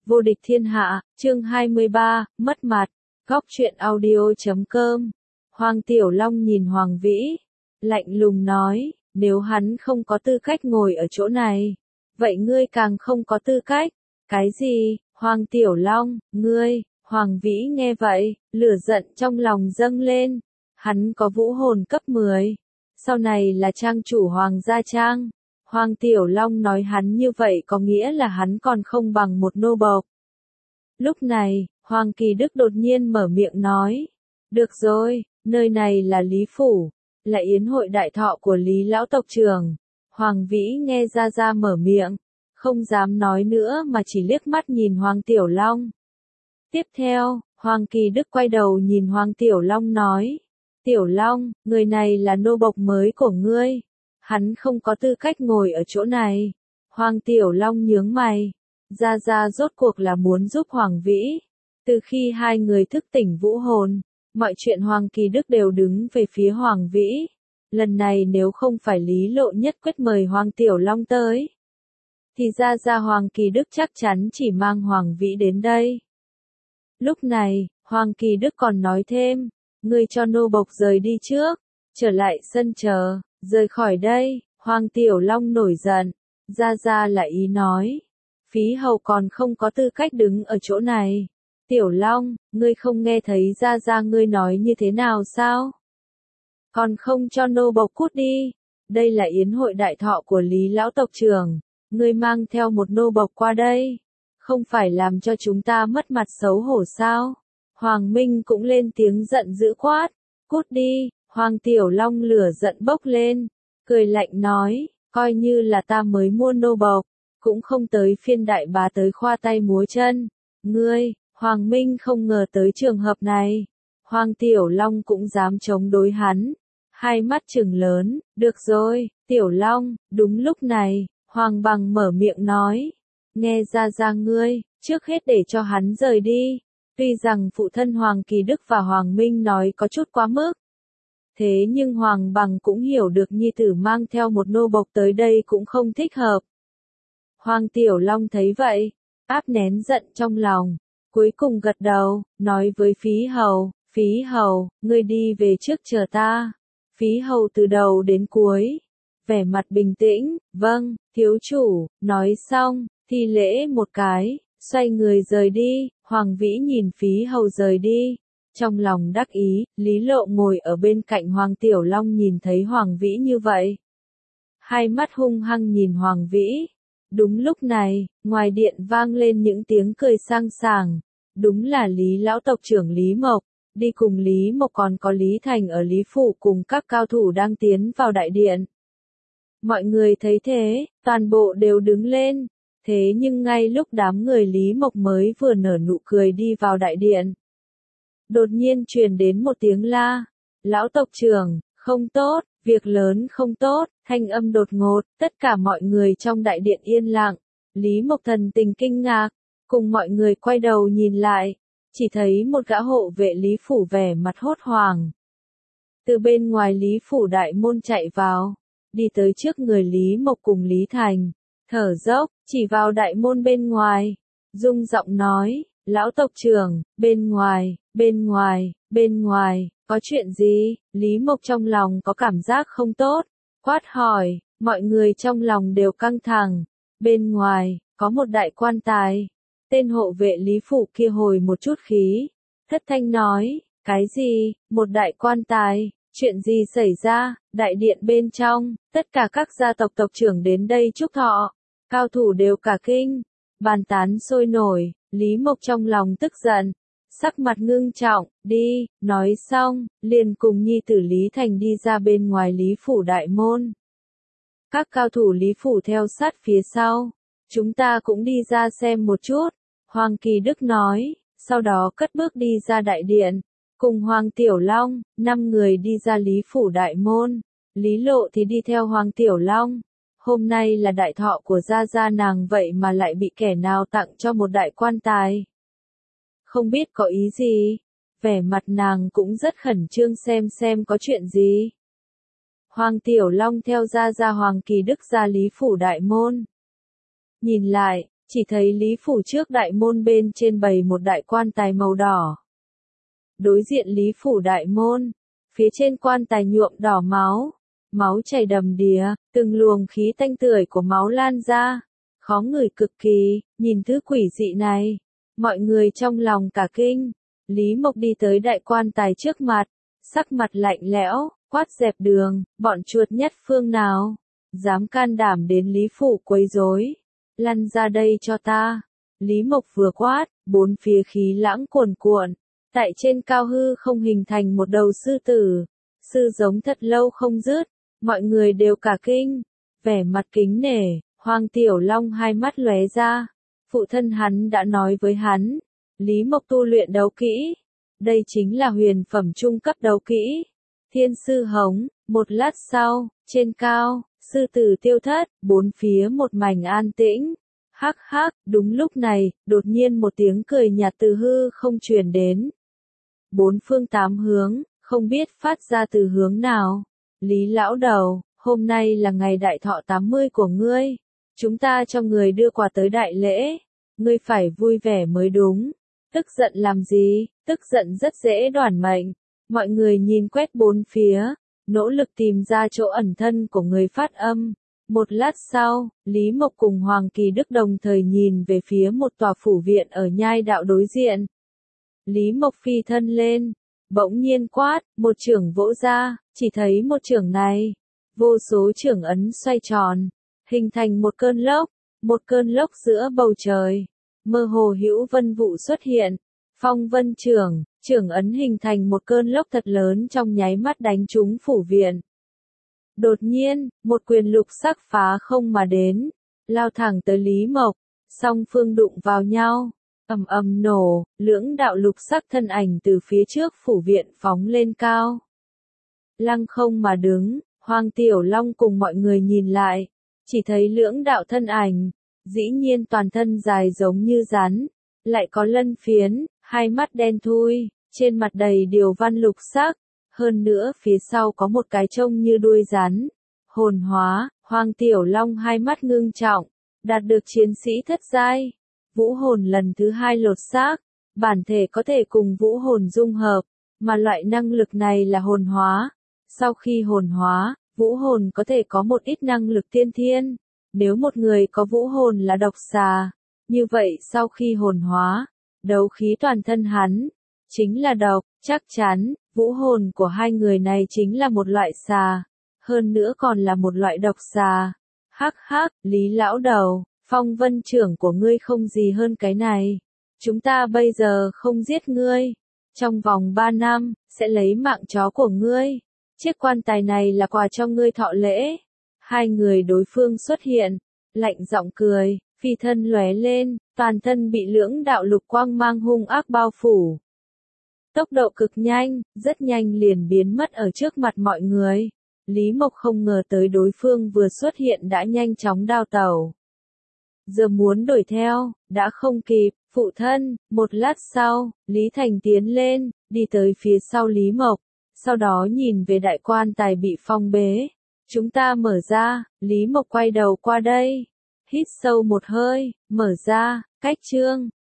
Vô địch thiên hạ, chương 23, mất mặt. Góc truyện audio.com. Hoàng Tiểu Long nhìn Hoàng Vĩ, lạnh lùng nói, nếu hắn không có tư cách ngồi ở chỗ này, vậy ngươi càng không có tư cách. Cái gì? Hoàng Tiểu Long, ngươi? Hoàng Vĩ nghe vậy, lửa giận trong lòng dâng lên. Hắn có vũ hồn cấp 10. Sau này là trang chủ Hoàng gia trang. Hoàng Tiểu Long nói hắn như vậy có nghĩa là hắn còn không bằng một nô bộc. Lúc này, Hoàng Kỳ Đức đột nhiên mở miệng nói. Được rồi, nơi này là Lý Phủ, là yến hội đại thọ của Lý Lão tộc trưởng. Hoàng Vĩ nghe ra mở miệng, không dám nói nữa mà chỉ liếc mắt nhìn Hoàng Tiểu Long. Tiếp theo, Hoàng Kỳ Đức quay đầu nhìn Hoàng Tiểu Long nói. Tiểu Long, người này là nô bộc mới của ngươi. Hắn không có tư cách ngồi ở chỗ này. Hoàng Tiểu Long nhướng mày. Ra rốt cuộc là muốn giúp Hoàng Vĩ. Từ khi hai người thức tỉnh vũ hồn, mọi chuyện Hoàng Kỳ Đức đều đứng về phía Hoàng Vĩ. Lần này nếu không phải Lý Lộ nhất quyết mời Hoàng Tiểu Long tới, thì ra Hoàng Kỳ Đức chắc chắn chỉ mang Hoàng Vĩ đến đây. Lúc này, Hoàng Kỳ Đức còn nói thêm, ngươi cho nô bộc rời đi trước, trở lại sân chờ, rời khỏi đây. Hoàng Tiểu Long nổi giận, ra là ý nói, phí hầu còn không có tư cách đứng ở chỗ này. Tiểu Long, ngươi không nghe thấy ra ngươi nói như thế nào sao? Còn không cho nô bộc cút đi. Đây là yến hội đại thọ của Lý Lão tộc trưởng, ngươi mang theo một nô bộc qua đây, không phải làm cho chúng ta mất mặt xấu hổ sao? Hoàng Minh cũng lên tiếng giận dữ quát, cút đi. Hoàng Tiểu Long lửa giận bốc lên, cười lạnh nói, coi như là ta mới mua nô bộc, cũng không tới phiên đại bá tới khoa tay múa chân. Ngươi, Hoàng Minh không ngờ tới trường hợp này. Hoàng Tiểu Long cũng dám chống đối hắn. Hai mắt trừng lớn, được rồi, Tiểu Long. Đúng lúc này, Hoàng Bằng mở miệng nói, nghe ra ngươi, trước hết để cho hắn rời đi. Tuy rằng phụ thân Hoàng Kỳ Đức và Hoàng Minh nói có chút quá mức, thế nhưng Hoàng Bằng cũng hiểu được nhi tử mang theo một nô bộc tới đây cũng không thích hợp. Hoàng Tiểu Long thấy vậy, áp nén giận trong lòng, cuối cùng gật đầu, nói với Phí Hầu, ngươi đi về trước chờ ta. Phí Hầu từ đầu đến cuối, vẻ mặt bình tĩnh, vâng, thiếu chủ. Nói xong, thi lễ một cái, xoay người rời đi. Hoàng Vĩ nhìn Phí Hầu rời đi, trong lòng đắc ý. Lý Lộ ngồi ở bên cạnh Hoàng Tiểu Long nhìn thấy Hoàng Vĩ như vậy, hai mắt hung hăng nhìn Hoàng Vĩ. Đúng lúc này, ngoài điện vang lên những tiếng cười sang sảng. Đúng là Lý Lão tộc trưởng Lý Mộc, đi cùng Lý Mộc còn có Lý Thành ở Lý Phủ cùng các cao thủ đang tiến vào đại điện. Mọi người thấy thế, toàn bộ đều đứng lên. Thế nhưng ngay lúc đám người Lý Mộc mới vừa nở nụ cười đi vào đại điện, đột nhiên truyền đến một tiếng la. Lão tộc trưởng, không tốt, việc lớn không tốt. Thanh âm đột ngột, tất cả mọi người trong đại điện yên lặng. Lý Mộc thần tình kinh ngạc, cùng mọi người quay đầu nhìn lại, chỉ thấy một gã hộ vệ Lý Phủ vẻ mặt hốt hoảng. Từ bên ngoài Lý Phủ đại môn chạy vào, đi tới trước người Lý Mộc cùng Lý Thành, thở dốc, chỉ vào đại môn bên ngoài, rung giọng nói, lão tộc trưởng, bên ngoài, có chuyện gì? Lý Mộc trong lòng có cảm giác không tốt, quát hỏi, mọi người trong lòng đều căng thẳng. Bên ngoài, có một đại quan tài. Tên hộ vệ Lý Phủ kia hồi một chút khí, thất thanh nói, cái gì? Một đại quan tài? Chuyện gì xảy ra? Đại điện bên trong, tất cả các gia tộc tộc trưởng đến đây chúc thọ, cao thủ đều cả kinh, bàn tán sôi nổi. Lý Mộc trong lòng tức giận, sắc mặt ngưng trọng, đi. Nói xong, liền cùng nhi tử Lý Thành đi ra bên ngoài Lý Phủ đại môn. Các cao thủ Lý Phủ theo sát phía sau. Chúng ta cũng đi ra xem một chút, Hoàng Kỳ Đức nói, sau đó cất bước đi ra đại điện, cùng Hoàng Tiểu Long. 5 người đi ra Lý Phủ đại môn, Lý Lộ thì đi theo Hoàng Tiểu Long. Hôm nay là đại thọ của gia nàng vậy mà lại bị kẻ nào tặng cho một đại quan tài. Không biết có ý gì, vẻ mặt nàng cũng rất khẩn trương xem có chuyện gì. Hoàng Tiểu Long theo gia Hoàng Kỳ Đức ra Lý Phủ đại môn. Nhìn lại, chỉ thấy Lý phủ trước đại môn bên trên bày một đại quan tài màu đỏ. Đối diện Lý phủ đại môn, phía trên quan tài nhuộm đỏ máu, máu chảy đầm đìa, từng luồng khí tanh tưởi của máu lan ra, khó ngửi cực kỳ, nhìn thứ quỷ dị này, mọi người trong lòng cả kinh. Lý Mộc đi tới đại quan tài trước mặt, sắc mặt lạnh lẽo, quát dẹp đường, bọn chuột nhất phương nào, dám can đảm đến Lý phủ quấy rối, lăn ra đây cho ta. Lý Mộc vừa quát, bốn phía khí lãng cuồn cuộn, tại trên cao hư không hình thành một đầu sư tử, sư giống thật lâu không dứt, mọi người đều cả kinh, vẻ mặt kính nể, Hoàng Tiểu Long hai mắt lóe ra, phụ thân hắn đã nói với hắn, Lý Mộc tu luyện đấu kỹ, đây chính là huyền phẩm trung cấp đấu kỹ, Thiên sư hống. Một lát sau, trên cao, sư tử tiêu thất, bốn phía một mảnh an tĩnh. Hắc hắc, đúng lúc này, đột nhiên một tiếng cười nhạt từ hư không truyền đến. Bốn phương tám hướng, không biết phát ra từ hướng nào. Lý lão đầu, hôm nay là ngày đại thọ 80 của ngươi. Chúng ta cho người đưa quà tới đại lễ. Ngươi phải vui vẻ mới đúng. Tức giận làm gì, tức giận rất dễ đoản mệnh. Mọi người nhìn quét bốn phía, nỗ lực tìm ra chỗ ẩn thân của người phát âm. Một lát sau, Lý Mộc cùng Hoàng Kỳ Đức đồng thời nhìn về phía một tòa phủ viện ở nhai đạo đối diện. Lý Mộc phi thân lên, bỗng nhiên quát, một chưởng vỗ ra, chỉ thấy một chưởng này, vô số chưởng ấn xoay tròn, hình thành một cơn lốc giữa bầu trời, mơ hồ hữu vân vụ xuất hiện, phong vân chưởng ấn hình thành một cơn lốc thật lớn trong nháy mắt đánh trúng phủ viện. Đột nhiên, một quyền lục sắc phá không mà đến, lao thẳng tới Lý Mộc, song phương đụng vào nhau, ầm ầm nổ, lưỡng đạo lục sắc thân ảnh từ phía trước phủ viện phóng lên cao. Lăng không mà đứng, Hoàng Tiểu Long cùng mọi người nhìn lại, chỉ thấy lưỡng đạo thân ảnh, dĩ nhiên toàn thân dài giống như rắn, lại có lân phiến, hai mắt đen thui, trên mặt đầy điều văn lục sắc. Hơn nữa phía sau có một cái trông như đuôi rắn. Hồn hóa, Hoàng Tiểu Long hai mắt ngưng trọng, đạt được chiến sĩ thất giai. Vũ hồn lần thứ 2 lột xác, bản thể có thể cùng vũ hồn dung hợp, mà loại năng lực này là hồn hóa. Sau khi hồn hóa, vũ hồn có thể có một ít năng lực tiên thiên. Nếu một người có vũ hồn là độc xà, như vậy sau khi hồn hóa, đấu khí toàn thân hắn chính là độc, chắc chắn. Vũ hồn của hai người này chính là một loại xà, hơn nữa còn là một loại độc xà. Hắc hắc, Lý lão đầu, phong vân trưởng của ngươi không gì hơn cái này. Chúng ta bây giờ không giết ngươi, trong vòng 3 năm, sẽ lấy mạng chó của ngươi. Chiếc quan tài này là quà cho ngươi thọ lễ. Hai người đối phương xuất hiện, lạnh giọng cười, phi thân lóe lên, toàn thân bị lưỡng đạo lục quang mang hung ác bao phủ. Tốc độ cực nhanh, rất nhanh liền biến mất ở trước mặt mọi người. Lý Mộc không ngờ tới đối phương vừa xuất hiện đã nhanh chóng đao tẩu. Giờ muốn đuổi theo, đã không kịp, phụ thân. Một lát sau, Lý Thành tiến lên, đi tới phía sau Lý Mộc, sau đó nhìn về đại quan tài bị phong bế. Chúng ta mở ra, Lý Mộc quay đầu qua đây, hít sâu một hơi, mở ra, cách chương.